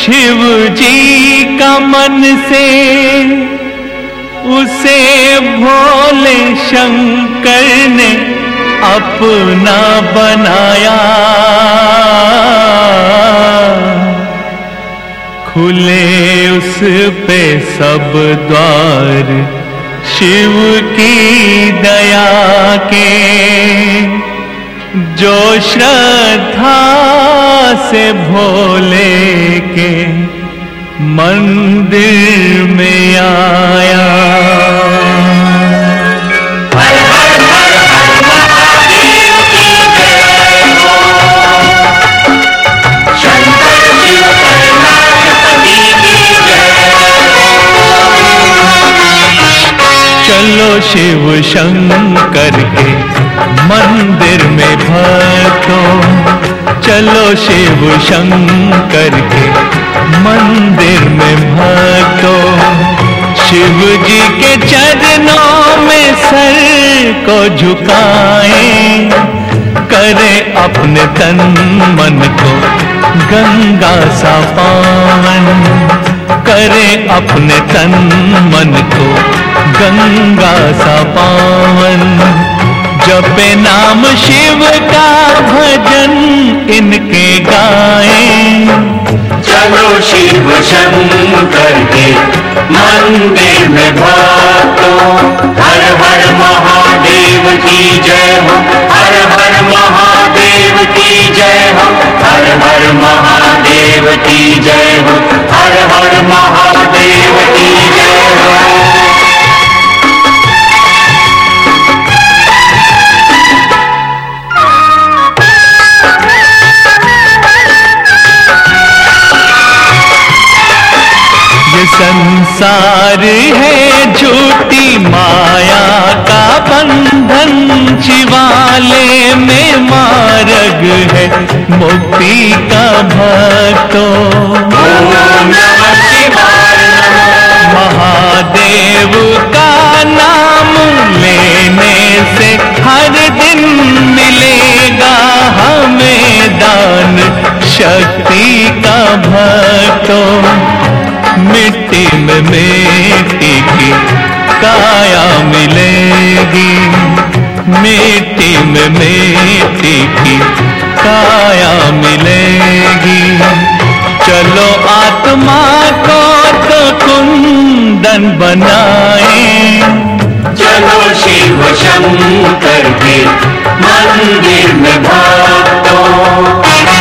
शिव जी का मन से उसे भोले शंकर ने अपना बनाया। खुले उस पे सब द्वार शिव की दया के, जो श्रद्धा से भोले के मंदिर में आया। चलो शिव शंकर के मंदिर में भक्तों, चलो शिव शंकर के मंदिर में भक्तों, शिव जी के चरणों में सर को झुकाएं, करें अपने तन मन को गंगा सा पावन, करें अपने तन मन को गंगा सा पावन। जपे नाम शिव का भजन इनके गाएं, चलो शिव शंकर के मंदिर में भक्तों, हर हर महादेव की जय हो, हर हर महादेव की जय हो, हर हर महादेव की जय हो, हर हर महादेव की जय हो। संसार है झूठी माया का बंधन, शिवालय में मार्ग है मुक्ति का भक्तों। ओम नमः शिवाय नमः। महादेव का नाम लेने से हर दिन मिलेगा हमें दान शक्ति का भक्तों। मिट्टी में मिट्टी की काया मिलेगी, मिट्टी में मिट्टी की काया मिलेगी। चलो आत्मा को तो कुंदन बनाएं, चलो शिव शंकर के मंदिर में भक्तों।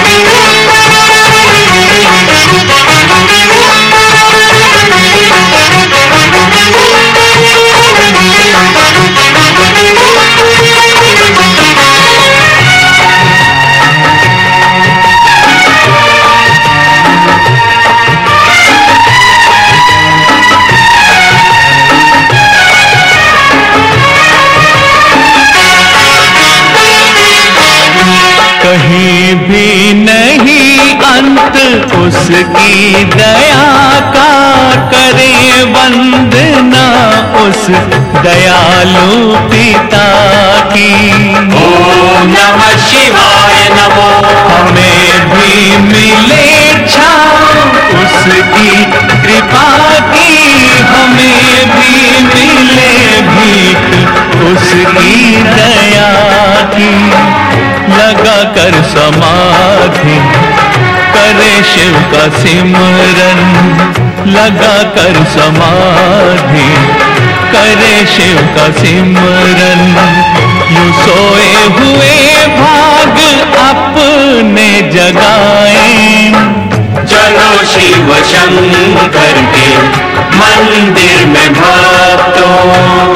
कहीं भी नहीं अंत उसकी दया का, करे वंदना उस दयालु पिता की। ओम नमः शिवाय नमो। हमें भी मिले छाँव उसकी कृपा की, हमें भी मिले भीख उसकी दया की। लगा कर समाधि करे शिव का सिमरन, लगा कर समाधि करे शिव का सिमरन। यूं सोए हुए भाग अपने जगाएं, चलो शिव शंकर के मंदिर में भक्तों।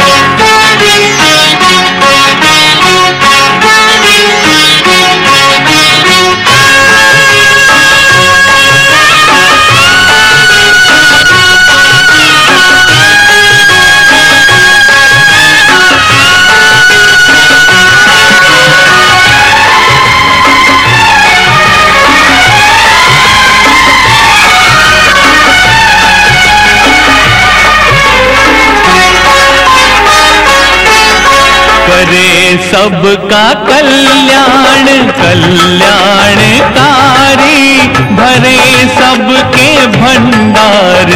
करे सबका कल्याण कल्याणकारी, भरे सबके भंडार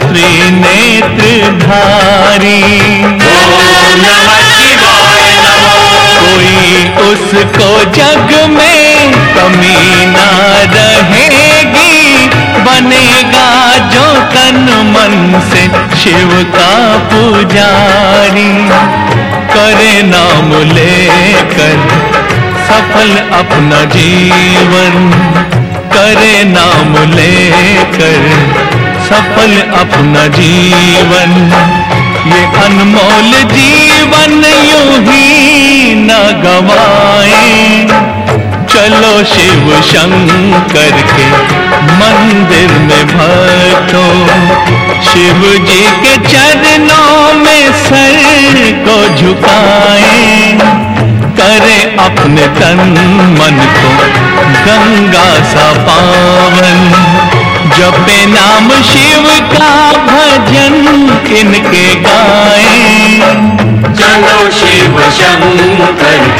त्रिनेत्रधारी। ओम नमः शिवाय नमो। कोई उसको जग में कमी ना रहेगी, बनेगा जो तन मन से शिव का पुजारी। करे नाम लेकर सफल अपना जीवन, करे नाम लेकर सफल अपना जीवन। ये अनमोल जीवन यूं ही न गवाएं, चलो शिव शंकर के मंदिर में भक्तों, शिव जी के चरणों में सर को झुकाएं। करें अपने तन मन को गंगा सा पावन, जपे नाम शिव का भजन इनके गाएं। चलो शिव शंकर